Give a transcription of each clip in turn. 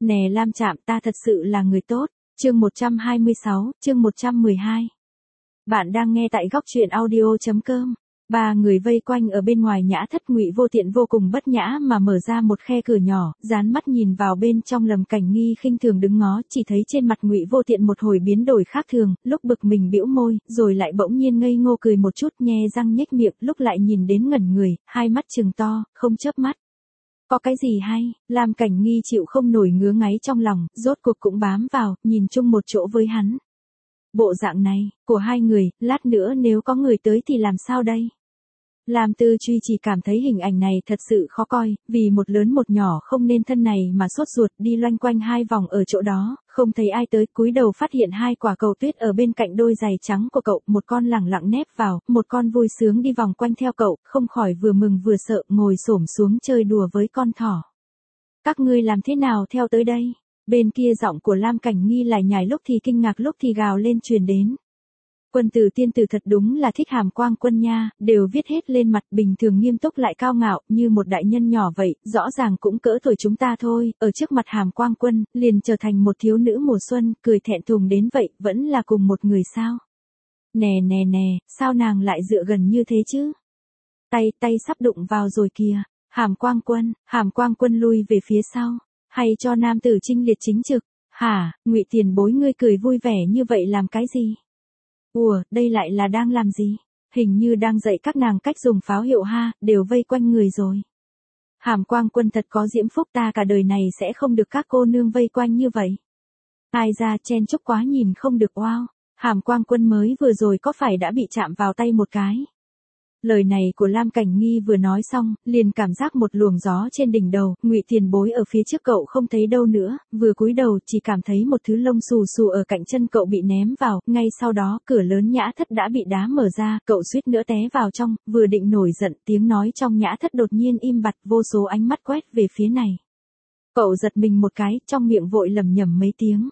Nè Lam Trạm, ta thật sự là người tốt. Chương 126, chương 112. Bạn đang nghe tại góc truyện audio.com. Ba người vây quanh ở bên ngoài nhã thất, Ngụy Vô Tiện vô cùng bất nhã mà mở ra một khe cửa nhỏ, dán mắt nhìn vào bên trong. Lâm Cảnh Nghi khinh thường đứng ngó, chỉ thấy trên mặt Ngụy Vô Tiện một hồi biến đổi khác thường, lúc bực mình bĩu môi, rồi lại bỗng nhiên ngây ngô cười một chút, nhe răng nhếch miệng, lúc lại nhìn đến ngẩn người, hai mắt trừng to, không chớp mắt. Có cái gì hay? Lam Cảnh Nghi chịu không nổi ngứa ngáy trong lòng, rốt cuộc cũng bám vào, nhìn chung một chỗ với hắn. Bộ dạng này, của hai người, lát nữa nếu có người tới thì làm sao đây? Lam Tư Truy chỉ cảm thấy hình ảnh này thật sự khó coi, vì một lớn một nhỏ không nên thân này mà sốt ruột đi loanh quanh hai vòng ở chỗ đó, không thấy ai tới, cúi đầu phát hiện hai quả cầu tuyết ở bên cạnh đôi giày trắng của cậu, một con lẳng lặng nép vào, một con vui sướng đi vòng quanh theo cậu, không khỏi vừa mừng vừa sợ, ngồi xổm xuống chơi đùa với con thỏ. Các ngươi làm thế nào theo tới đây? Bên kia giọng của Lam Cảnh Nghi lải nhải, lúc thì kinh ngạc lúc thì gào lên truyền đến. Quân tử tiên tử thật đúng là thích Hàm Quang Quân nha, đều viết hết lên mặt, bình thường nghiêm túc lại cao ngạo, như một đại nhân nhỏ vậy, rõ ràng cũng cỡ tuổi chúng ta thôi, ở trước mặt Hàm Quang Quân, liền trở thành một thiếu nữ mùa xuân, cười thẹn thùng đến vậy, vẫn là cùng một người sao? Nè nè nè, sao nàng lại dựa gần như thế chứ? Tay sắp đụng vào rồi kìa. Hàm Quang Quân lui về phía sau, hay cho nam tử chinh liệt chính trực. Hả, Ngụy tiền bối, ngươi cười vui vẻ như vậy làm cái gì? Ủa, đây lại là đang làm gì? Hình như đang dạy các nàng cách dùng pháo hiệu ha, đều vây quanh người rồi. Hàm Quang Quân thật có diễm phúc, ta cả đời này sẽ không được các cô nương vây quanh như vậy. Ai ra chen chúc quá nhìn không được, wow. Hàm Quang Quân mới vừa rồi có phải đã bị chạm vào tay một cái? Lời này của Lam Cảnh Nghi vừa nói xong, liền cảm giác một luồng gió trên đỉnh đầu, Ngụy tiền bối ở phía trước cậu không thấy đâu nữa, vừa cúi đầu chỉ cảm thấy một thứ lông xù xù ở cạnh chân cậu bị ném vào, ngay sau đó cửa lớn nhã thất đã bị đá mở ra, cậu suýt nữa té vào trong, vừa định nổi giận, tiếng nói trong nhã thất đột nhiên im bặt, vô số ánh mắt quét về phía này. Cậu giật mình một cái, trong miệng vội lẩm nhẩm mấy tiếng.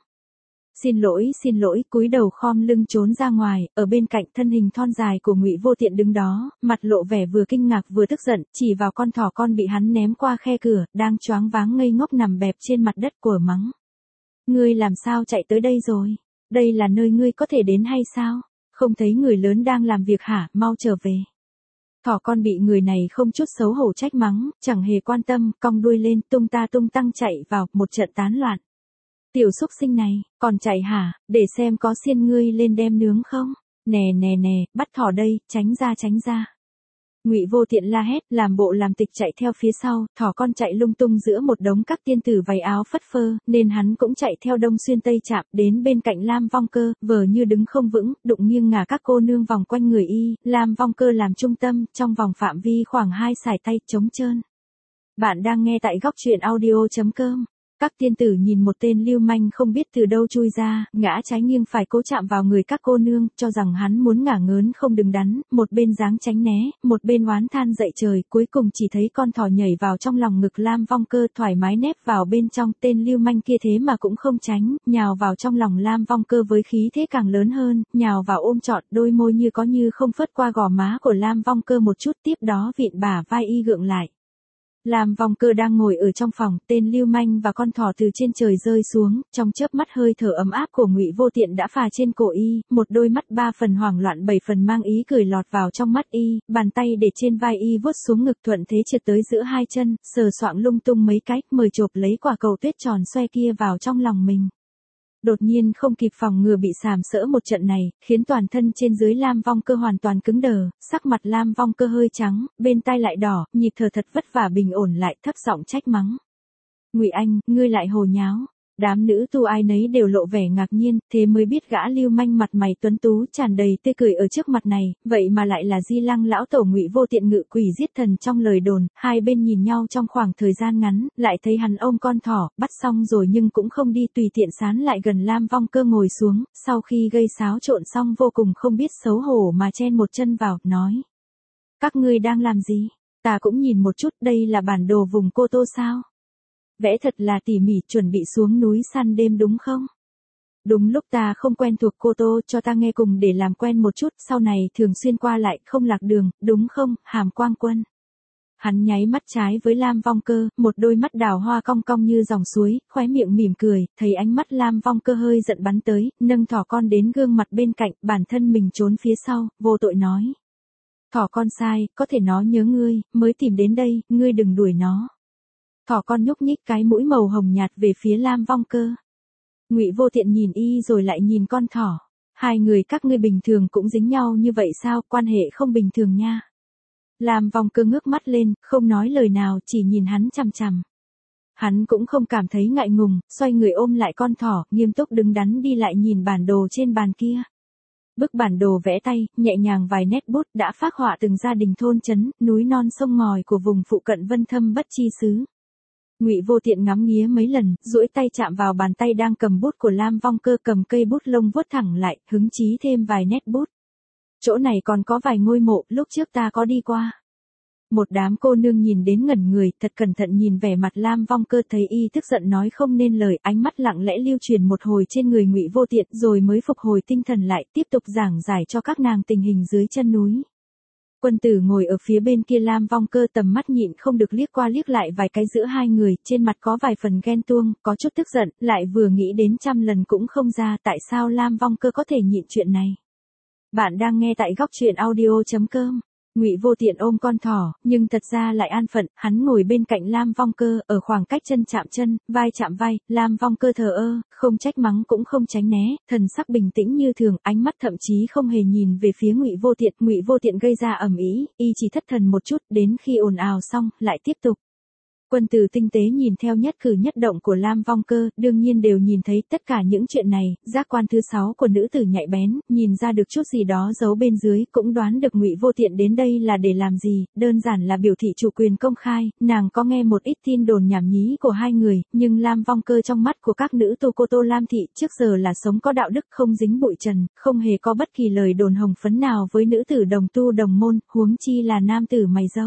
Xin lỗi, cúi đầu khom lưng trốn ra ngoài, ở bên cạnh thân hình thon dài của Ngụy Vô Tiện đứng đó, mặt lộ vẻ vừa kinh ngạc vừa tức giận, chỉ vào con thỏ con bị hắn ném qua khe cửa, đang choáng váng ngây ngốc nằm bẹp trên mặt đất, của mắng. Ngươi làm sao chạy tới đây rồi? Đây là nơi ngươi có thể đến hay sao? Không thấy người lớn đang làm việc hả, mau trở về. Thỏ con bị người này không chút xấu hổ trách mắng, chẳng hề quan tâm, cong đuôi lên, tung ta tung tăng chạy vào, một trận tán loạn. Tiểu xúc sinh này, còn chạy hả, để xem có xiên ngươi lên đem nướng không? Nè nè nè, bắt thỏ đây, tránh ra. Ngụy Vô Tiện la hét, làm bộ làm tịch chạy theo phía sau, thỏ con chạy lung tung giữa một đống các tiên tử váy áo phất phơ, nên hắn cũng chạy theo đông xuyên tây chạm, đến bên cạnh Lam Vong Cơ, vờ như đứng không vững, đụng nghiêng ngả các cô nương vòng quanh người y, Lam Vong Cơ làm trung tâm, trong vòng phạm vi khoảng 2 sải tay, trống trơn. Bạn đang nghe tại góc truyện audio.com. Các tiên tử nhìn một tên lưu manh không biết từ đâu chui ra, ngã trái nghiêng phải cố chạm vào người các cô nương, cho rằng hắn muốn ngả ngớn không đứng đắn, một bên dáng tránh né, một bên oán than dậy trời, cuối cùng chỉ thấy con thỏ nhảy vào trong lòng ngực Lam Vong Cơ, thoải mái nép vào bên trong, tên lưu manh kia thế mà cũng không tránh, nhào vào trong lòng Lam Vong Cơ với khí thế càng lớn hơn, nhào vào ôm trọn, đôi môi như có như không phớt qua gò má của Lam Vong Cơ một chút, tiếp đó vịn bả vai y gượng lại. Lam Vong Cơ đang ngồi ở trong phòng, tên lưu manh và con thỏ từ trên trời rơi xuống, trong chớp mắt hơi thở ấm áp của Ngụy Vô Tiện đã phà trên cổ y, một đôi mắt 3 phần hoảng loạn 7 phần mang ý cười lọt vào trong mắt y, bàn tay để trên vai y vuốt xuống ngực, thuận thế trượt tới giữa hai chân, sờ soạng lung tung mấy cái, mời chộp lấy quả cầu tuyết tròn xoe kia vào trong lòng mình. Đột nhiên không kịp phòng ngừa bị sàm sỡ một trận này, khiến toàn thân trên dưới Lam Vong Cơ hoàn toàn cứng đờ, sắc mặt Lam Vong Cơ hơi trắng, bên tai lại đỏ, nhịp thở thật vất vả bình ổn lại, thấp giọng trách mắng. Ngụy Anh, ngươi lại hồ nháo. Đám nữ tu ai nấy đều lộ vẻ ngạc nhiên, thế mới biết gã lưu manh mặt mày tuấn tú tràn đầy tươi cười ở trước mặt này, vậy mà lại là Di Lăng lão tổ Ngụy Vô Tiện, ngự quỷ giết thần trong lời đồn. Hai bên nhìn nhau trong khoảng thời gian ngắn, lại thấy hắn ôm con thỏ, bắt xong rồi nhưng cũng không đi, tùy tiện sán lại gần Lam Vong Cơ ngồi xuống, sau khi gây xáo trộn xong vô cùng không biết xấu hổ mà chen một chân vào, nói. Các ngươi đang làm gì? Ta cũng nhìn một chút, đây là bản đồ vùng Cô Tô sao? Vẽ thật là tỉ mỉ, chuẩn bị xuống núi săn đêm đúng không? Đúng lúc ta không quen thuộc Cô Tô, cho ta nghe cùng để làm quen một chút, sau này thường xuyên qua lại, không lạc đường, đúng không, Hàm Quang Quân? Hắn nháy mắt trái với Lam Vong Cơ, một đôi mắt đào hoa cong cong như dòng suối, khóe miệng mỉm cười, thấy ánh mắt Lam Vong Cơ hơi giận bắn tới, nâng thỏ con đến gương mặt bên cạnh, bản thân mình trốn phía sau, vô tội nói. Thỏ con sai, có thể nó nhớ ngươi, mới tìm đến đây, ngươi đừng đuổi nó. Thỏ con nhúc nhích cái mũi màu hồng nhạt về phía Lam Vong Cơ. Ngụy Vô Tiện nhìn y rồi lại nhìn con thỏ. Hai người các ngươi bình thường cũng dính nhau như vậy sao, quan hệ không bình thường nha. Lam Vong Cơ ngước mắt lên, không nói lời nào, chỉ nhìn hắn chằm chằm. Hắn cũng không cảm thấy ngại ngùng, xoay người ôm lại con thỏ, nghiêm túc đứng đắn đi lại nhìn bản đồ trên bàn kia. Bức bản đồ vẽ tay, nhẹ nhàng vài nét bút đã phác họa từng gia đình thôn trấn, núi non sông ngòi của vùng phụ cận Vân Thâm Bất Chi xứ. Ngụy Vô Tiện ngắm nghía mấy lần, duỗi tay chạm vào bàn tay đang cầm bút của Lam Vong Cơ, cầm cây bút lông vuốt thẳng lại, hứng chí thêm vài nét bút. Chỗ này còn có vài ngôi mộ, lúc trước ta có đi qua. Một đám cô nương nhìn đến ngẩn người, thật cẩn thận nhìn vẻ mặt Lam Vong Cơ, thấy y tức giận nói không nên lời, ánh mắt lặng lẽ lưu truyền một hồi trên người Ngụy Vô Tiện, rồi mới phục hồi tinh thần lại, tiếp tục giảng giải cho các nàng tình hình dưới chân núi. Quân tử ngồi ở phía bên kia Lam Vong Cơ tầm mắt nhịn không được liếc qua liếc lại vài cái giữa hai người, trên mặt có vài phần ghen tuông, có chút tức giận, lại vừa nghĩ đến trăm lần cũng không ra tại sao Lam Vong Cơ có thể nhịn chuyện này. Bạn đang nghe tại góc truyện audio.com. Ngụy Vô Tiện ôm con thỏ, nhưng thật ra lại an phận, hắn ngồi bên cạnh Lam Vong Cơ, ở khoảng cách chân chạm chân, vai chạm vai, Lam Vong Cơ thờ ơ, không trách mắng cũng không tránh né, thần sắc bình tĩnh như thường, ánh mắt thậm chí không hề nhìn về phía Ngụy Vô Tiện. Ngụy Vô Tiện gây ra ầm ĩ, y chỉ thất thần một chút, đến khi ồn ào xong, lại tiếp tục. Quân tử tinh tế nhìn theo nhất cử nhất động của Lam Vong Cơ, đương nhiên đều nhìn thấy tất cả những chuyện này, giác quan thứ 6 của nữ tử nhạy bén, nhìn ra được chút gì đó giấu bên dưới, cũng đoán được Ngụy Vô Tiện đến đây là để làm gì, đơn giản là biểu thị chủ quyền công khai, nàng có nghe một ít tin đồn nhảm nhí của hai người, nhưng Lam Vong Cơ trong mắt của các nữ tô cô Tô Lam thị trước giờ là sống có đạo đức, không dính bụi trần, không hề có bất kỳ lời đồn hồng phấn nào với nữ tử đồng tu đồng môn, huống chi là nam tử mày râu.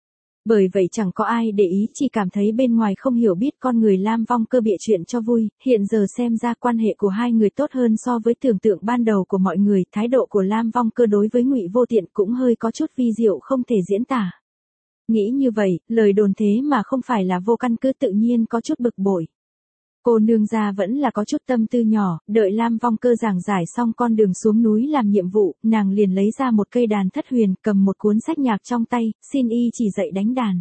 Bởi vậy chẳng có ai để ý, chỉ cảm thấy bên ngoài không hiểu biết con người Lam Vong Cơ bịa chuyện cho vui, hiện giờ xem ra quan hệ của hai người tốt hơn so với tưởng tượng ban đầu của mọi người, thái độ của Lam Vong Cơ đối với Ngụy Vô Tiện cũng hơi có chút vi diệu không thể diễn tả. Nghĩ như vậy, lời đồn thế mà không phải là vô căn cứ, tự nhiên có chút bực bội. Cô nương gia vẫn là có chút tâm tư nhỏ, đợi Lam Vong Cơ giảng giải xong con đường xuống núi làm nhiệm vụ, nàng liền lấy ra một cây đàn thất huyền, cầm một cuốn sách nhạc trong tay, xin y chỉ dạy đánh đàn.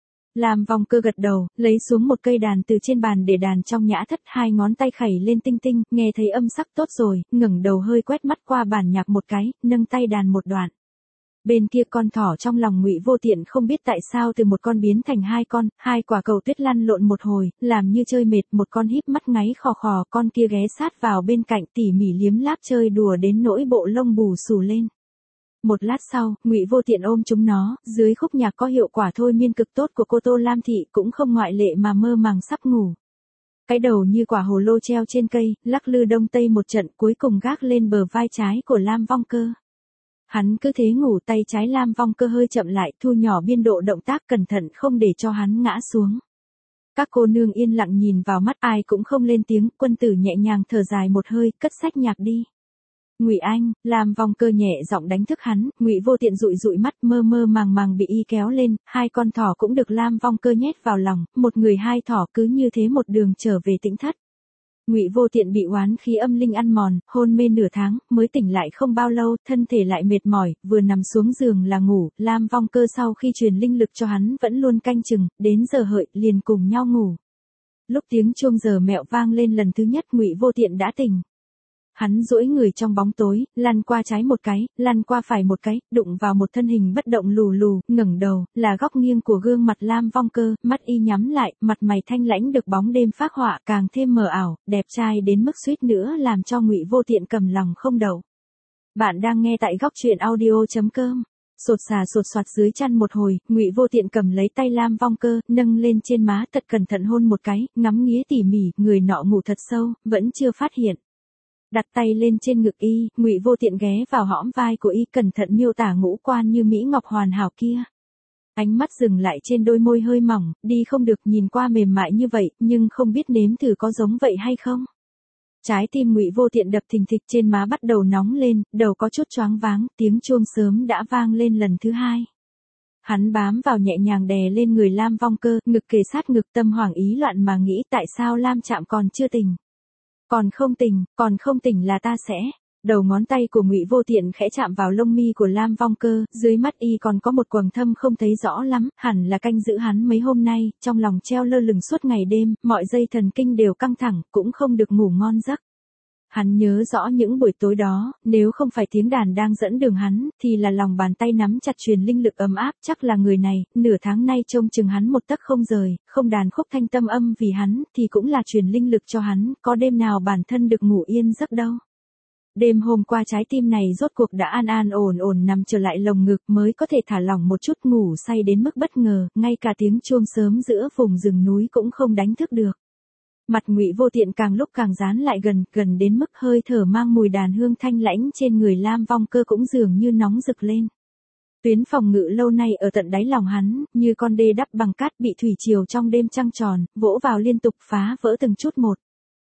Lam Vong Cơ gật đầu, lấy xuống một cây đàn từ trên bàn để đàn trong nhã thất, hai ngón tay khẩy lên tinh tinh, nghe thấy âm sắc tốt rồi, ngẩng đầu hơi quét mắt qua bản nhạc một cái, nâng tay đàn một đoạn. Bên kia con thỏ trong lòng Ngụy Vô Tiện không biết tại sao từ một con biến thành hai con, hai quả cầu tuyết lăn lộn một hồi, làm như chơi mệt, một con híp mắt ngáy khò khò, con kia ghé sát vào bên cạnh tỉ mỉ liếm láp chơi đùa đến nỗi bộ lông bù xù lên. Một lát sau, Ngụy Vô Tiện ôm chúng nó, dưới khúc nhạc có hiệu quả thôi miên cực tốt của cô Tô Lam thị cũng không ngoại lệ mà mơ màng sắp ngủ. Cái đầu như quả hồ lô treo trên cây, lắc lư đông tây một trận, cuối cùng gác lên bờ vai trái của Lam Vong Cơ. Hắn cứ thế ngủ, tay trái Lam Vong Cơ hơi chậm lại, thu nhỏ biên độ động tác cẩn thận không để cho hắn ngã xuống. Các cô nương yên lặng nhìn vào mắt, ai cũng không lên tiếng, quân tử nhẹ nhàng thở dài một hơi, cất sách nhạc đi. Ngụy Anh, Lam Vong Cơ nhẹ giọng đánh thức hắn, Ngụy Vô Tiện dụi dụi mắt, mơ mơ màng màng bị y kéo lên, hai con thỏ cũng được Lam Vong Cơ nhét vào lòng, một người hai thỏ cứ như thế một đường trở về Tĩnh Thất. Ngụy Vô Tiện bị oán khí âm linh ăn mòn, hôn mê nửa tháng, mới tỉnh lại không bao lâu, thân thể lại mệt mỏi, vừa nằm xuống giường là ngủ, Lam Vong Cơ sau khi truyền linh lực cho hắn vẫn luôn canh chừng, đến giờ hợi liền cùng nhau ngủ. Lúc tiếng chuông giờ mẹo vang lên lần thứ nhất, Ngụy Vô Tiện đã tỉnh. Hắn duỗi người trong bóng tối, lăn qua trái một cái, lăn qua phải một cái, đụng vào một thân hình bất động lù lù, ngẩng đầu, là góc nghiêng của gương mặt Lam Vong Cơ, mắt y nhắm lại, mặt mày thanh lãnh được bóng đêm phác họa càng thêm mờ ảo, đẹp trai đến mức suýt nữa làm cho Ngụy Vô Tiện cầm lòng không đậu. Bạn đang nghe tại góc truyện audio.com. Sột soạt dưới chăn một hồi, Ngụy Vô Tiện cầm lấy tay Lam Vong Cơ, nâng lên trên má thật cẩn thận hôn một cái, ngắm nghía tỉ mỉ, người nọ ngủ thật sâu, vẫn chưa phát hiện. Đặt tay lên trên ngực y, Ngụy Vô Tiện ghé vào hõm vai của y, cẩn thận miêu tả ngũ quan như mỹ ngọc hoàn hảo kia. Ánh mắt dừng lại trên đôi môi hơi mỏng, đi không được, nhìn qua mềm mại như vậy, nhưng không biết nếm thử có giống vậy hay không. Trái tim Ngụy Vô Tiện đập thình thịch, trên má bắt đầu nóng lên, đầu có chút choáng váng, tiếng chuông sớm đã vang lên lần thứ hai. Hắn bám vào nhẹ nhàng đè lên người Lam Vong Cơ, ngực kề sát ngực, tâm hoảng ý loạn mà nghĩ tại sao Lam Trạm còn chưa tỉnh. Còn không tỉnh là ta sẽ. Đầu ngón tay của Ngụy Vô Tiện khẽ chạm vào lông mi của Lam Vong Cơ, dưới mắt y còn có một quầng thâm không thấy rõ lắm, hẳn là canh giữ hắn mấy hôm nay, trong lòng treo lơ lửng suốt ngày đêm, mọi dây thần kinh đều căng thẳng, cũng không được ngủ ngon giấc. Hắn nhớ rõ những buổi tối đó, nếu không phải tiếng đàn đang dẫn đường hắn, thì là lòng bàn tay nắm chặt truyền linh lực ấm áp, chắc là người này, nửa tháng nay trông chừng hắn một tấc không rời, không đàn khúc thanh tâm âm vì hắn, thì cũng là truyền linh lực cho hắn, có đêm nào bản thân được ngủ yên giấc đâu. Đêm hôm qua trái tim này rốt cuộc đã an an ổn ổn nằm trở lại lồng ngực mới có thể thả lỏng một chút, ngủ say đến mức bất ngờ, ngay cả tiếng chuông sớm giữa vùng rừng núi cũng không đánh thức được. Mặt Ngụy Vô Tiện càng lúc càng dán lại gần đến mức hơi thở mang mùi đàn hương thanh lãnh trên người Lam Vong Cơ cũng dường như nóng rực lên. Tuyến phòng ngự lâu nay ở tận đáy lòng hắn, như con đê đắp bằng cát bị thủy triều trong đêm trăng tròn, vỗ vào liên tục phá vỡ từng chút một.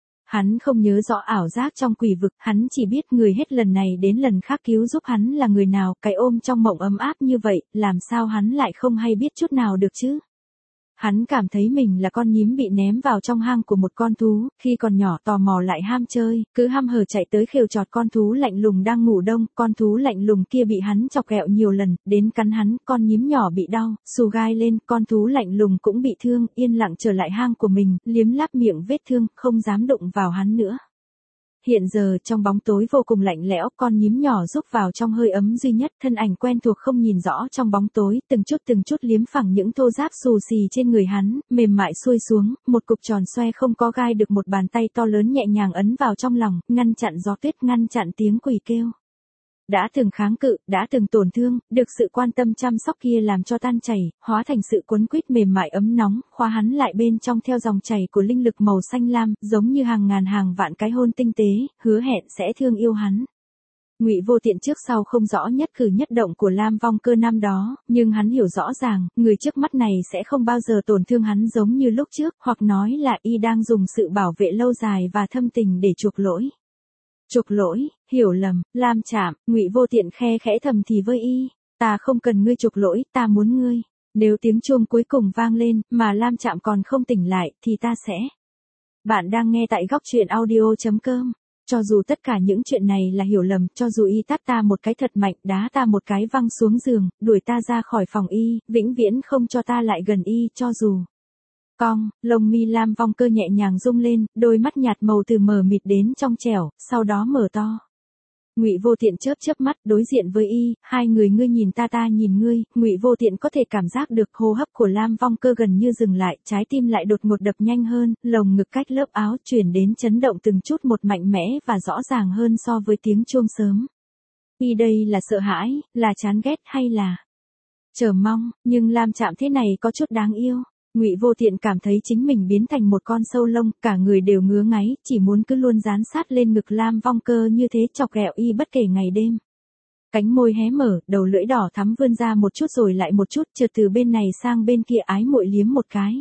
Hắn không nhớ rõ ảo giác trong quỷ vực, hắn chỉ biết người hết lần này đến lần khác cứu giúp hắn là người nào, cái ôm trong mộng ấm áp như vậy, làm sao hắn lại không hay biết chút nào được chứ? Hắn cảm thấy mình là con nhím bị ném vào trong hang của một con thú, khi còn nhỏ tò mò lại ham chơi, cứ hăm hở chạy tới khều chọt con thú lạnh lùng đang ngủ đông, con thú lạnh lùng kia bị hắn chọc ghẹo nhiều lần, đến cắn hắn, con nhím nhỏ bị đau, xù gai lên, con thú lạnh lùng cũng bị thương, yên lặng trở lại hang của mình, liếm láp miệng vết thương, không dám đụng vào hắn nữa. Hiện giờ trong bóng tối vô cùng lạnh lẽo, con nhím nhỏ rúc vào trong hơi ấm duy nhất, thân ảnh quen thuộc không nhìn rõ trong bóng tối, từng chút liếm phẳng những thô ráp xù xì trên người hắn, mềm mại xuôi xuống, một cục tròn xoe không có gai được một bàn tay to lớn nhẹ nhàng ấn vào trong lòng, ngăn chặn gió tuyết, ngăn chặn tiếng quỷ kêu. Đã từng kháng cự, đã từng tổn thương, được sự quan tâm chăm sóc kia làm cho tan chảy, hóa thành sự quấn quýt mềm mại ấm nóng, khóa hắn lại bên trong theo dòng chảy của linh lực màu xanh lam, giống như hàng ngàn hàng vạn cái hôn tinh tế, hứa hẹn sẽ thương yêu hắn. Ngụy Vô Tiện trước sau không rõ nhất cử nhất động của Lam Vong Cơ năm đó, nhưng hắn hiểu rõ ràng, người trước mắt này sẽ không bao giờ tổn thương hắn giống như lúc trước, hoặc nói là y đang dùng sự bảo vệ lâu dài và thâm tình để chuộc lỗi. Chuộc lỗi, hiểu lầm, Lam Trạm, Ngụy Vô Tiện khe khẽ thầm thì với y, ta không cần ngươi chuộc lỗi, ta muốn ngươi. Nếu tiếng chuông cuối cùng vang lên, mà Lam Trạm còn không tỉnh lại, thì ta sẽ. Bạn đang nghe tại góc truyện audio.com. Cho dù tất cả những chuyện này là hiểu lầm, cho dù y tát ta một cái thật mạnh, đá ta một cái văng xuống giường, đuổi ta ra khỏi phòng y, vĩnh viễn không cho ta lại gần y, cho dù. Cong, lông mi Lam Vong Cơ nhẹ nhàng rung lên, đôi mắt nhạt màu từ mờ mịt đến trong trẻo, sau đó mở to. Ngụy Vô Tiện chớp mắt đối diện với y, hai người ngươi nhìn ta ta nhìn ngươi, Ngụy Vô Tiện có thể cảm giác được hô hấp của Lam Vong Cơ gần như dừng lại, trái tim lại đột ngột đập nhanh hơn, lồng ngực cách lớp áo chuyển đến chấn động từng chút một mạnh mẽ và rõ ràng hơn so với tiếng chuông sớm. Y đây là sợ hãi, là chán ghét hay là chờ mong, nhưng Lam Trạm thế này có chút đáng yêu. Ngụy Vô Tiện cảm thấy chính mình biến thành một con sâu lông, cả người đều ngứa ngáy, chỉ muốn cứ luôn dán sát lên ngực Lam Vong Cơ như thế, chọc ghẹo y bất kể ngày đêm. Cánh môi hé mở, đầu lưỡi đỏ thắm vươn ra một chút rồi lại một chút, chợt từ bên này sang bên kia ái muội liếm một cái.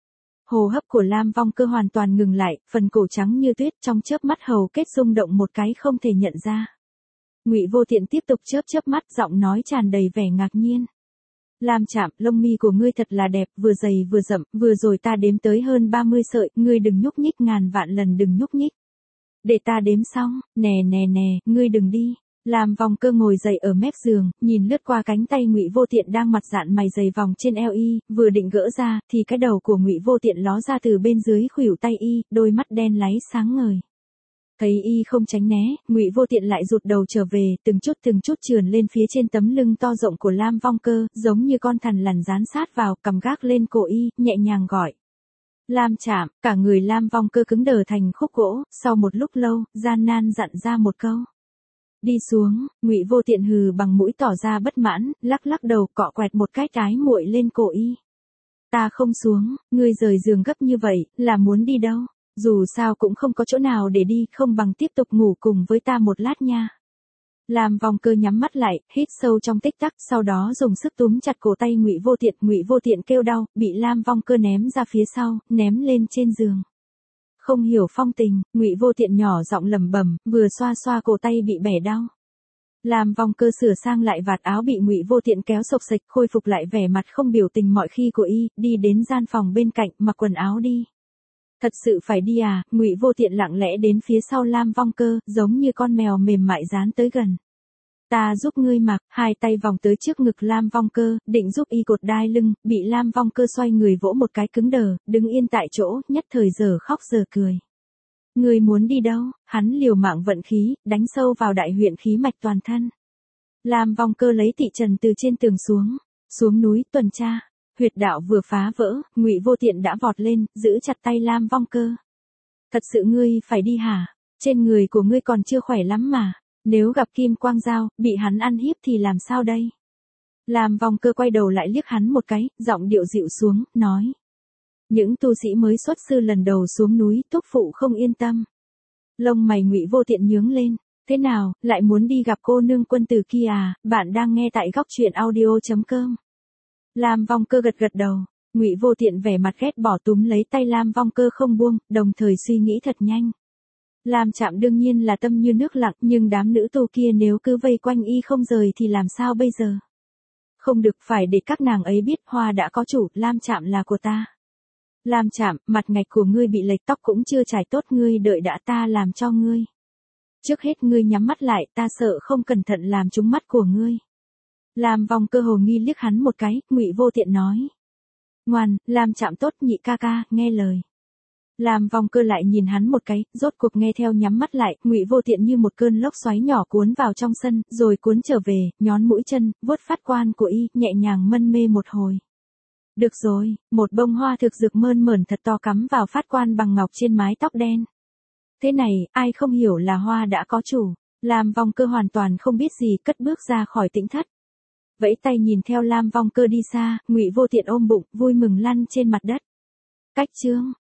Hô hấp của Lam Vong Cơ hoàn toàn ngừng lại, phần cổ trắng như tuyết trong chớp mắt hầu kết rung động một cái không thể nhận ra. Ngụy Vô Tiện tiếp tục chớp mắt, giọng nói tràn đầy vẻ ngạc nhiên. Lam Trạm, lông mi của ngươi thật là đẹp, vừa dày vừa rậm, vừa rồi ta đếm tới hơn 30 sợi, ngươi đừng nhúc nhích, ngàn vạn lần đừng nhúc nhích. Để ta đếm xong, nè, ngươi đừng đi. Lam Vong Cơ ngồi dậy ở mép giường, nhìn lướt qua cánh tay Ngụy Vô Tiện đang mặt dạn mày dày vòng trên eo y, vừa định gỡ ra, thì cái đầu của Ngụy Vô Tiện ló ra từ bên dưới khuỷu tay y, đôi mắt đen láy sáng ngời. Thấy y không tránh né, Ngụy Vô Tiện lại rụt đầu trở về, từng chút trườn lên phía trên tấm lưng to rộng của Lam Vong Cơ, giống như con thằn lằn dán sát vào, cầm gác lên cổ y, nhẹ nhàng gọi. Lam Trạm, cả người Lam Vong Cơ cứng đờ thành khúc gỗ, sau một lúc lâu, gian nan dặn ra một câu. Đi xuống, Ngụy Vô Tiện hừ bằng mũi tỏ ra bất mãn, lắc đầu cọ quẹt một cái trái muội lên cổ y. Ta không xuống, ngươi rời giường gấp như vậy, là muốn đi đâu? Dù sao cũng không có chỗ nào để đi, không bằng tiếp tục ngủ cùng với ta một lát nha. Lam Vong Cơ nhắm mắt lại, hít sâu trong tích tắc, sau đó dùng sức túm chặt cổ tay Ngụy Vô Tiện kêu đau, bị Lam Vong Cơ ném ra phía sau, ném lên trên giường. Không hiểu phong tình, Ngụy Vô Tiện nhỏ giọng lẩm bẩm, vừa xoa cổ tay bị bẻ đau. Lam Vong Cơ sửa sang lại vạt áo bị Ngụy Vô Tiện kéo xộc xệch, khôi phục lại vẻ mặt không biểu tình mọi khi của y, đi đến gian phòng bên cạnh, mặc quần áo đi. Thật sự phải đi à? Ngụy Vô Tiện lặng lẽ đến phía sau Lam Vong Cơ, giống như con mèo mềm mại dán tới gần. Ta giúp ngươi mặc, hai tay vòng tới trước ngực Lam Vong Cơ, định giúp y cột đai lưng, bị Lam Vong Cơ xoay người vỗ một cái cứng đờ, đứng yên tại chỗ, nhất thời giờ khóc giờ cười. Ngươi muốn đi đâu? Hắn liều mạng vận khí, đánh sâu vào đại huyệt khí mạch toàn thân. Lam Vong Cơ lấy tị trần từ trên tường xuống núi tuần tra. Huyệt đạo vừa phá vỡ, Ngụy Vô Tiện đã vọt lên, giữ chặt tay Lam Vong Cơ. Thật sự ngươi phải đi hả? Trên người của ngươi còn chưa khỏe lắm mà. Nếu gặp Kim Quang Dao, bị hắn ăn hiếp thì làm sao đây? Lam Vong Cơ quay đầu lại liếc hắn một cái, giọng điệu dịu xuống, nói. Những tu sĩ mới xuất sư lần đầu xuống núi, thúc phụ không yên tâm. Lông mày Ngụy Vô Tiện nhướng lên. Thế nào, lại muốn đi gặp cô nương quân tử kia à? Bạn đang nghe tại góc truyện audio.com. Lam Vong Cơ gật gật đầu. Ngụy Vô Tiện vẻ mặt ghét bỏ túm lấy tay Lam Vong Cơ không buông, đồng thời suy nghĩ thật nhanh. Lam Trạm đương nhiên là tâm như nước lặng, nhưng đám nữ tu kia nếu cứ vây quanh y không rời thì làm sao bây giờ? Không được, phải để các nàng ấy biết Hoa đã có chủ, Lam Trạm là của ta. Lam Trạm, mặt ngạch của ngươi bị lệch, tóc cũng chưa trải tốt, ngươi đợi đã, ta làm cho ngươi. Trước hết ngươi nhắm mắt lại, ta sợ không cẩn thận làm trúng mắt của ngươi. Lam Vong Cơ hồ nghi liếc hắn một cái, Ngụy Vô Tiện nói. Ngoan, Lam Trạm tốt, nhị ca ca, nghe lời. Lam Vong Cơ lại nhìn hắn một cái, rốt cuộc nghe theo nhắm mắt lại, Ngụy Vô Tiện như một cơn lốc xoáy nhỏ cuốn vào trong sân, rồi cuốn trở về, nhón mũi chân, vuốt phát quan của y, nhẹ nhàng mân mê một hồi. Được rồi, một bông hoa thực dược mơn mởn thật to cắm vào phát quan bằng ngọc trên mái tóc đen. Thế này, ai không hiểu là Hoa đã có chủ. Lam Vong Cơ hoàn toàn không biết gì, cất bước ra khỏi tĩnh thất. Vẫy tay nhìn theo Lam Vong Cơ đi xa, Ngụy Vô Tiện ôm bụng, vui mừng lăn trên mặt đất. Cách chương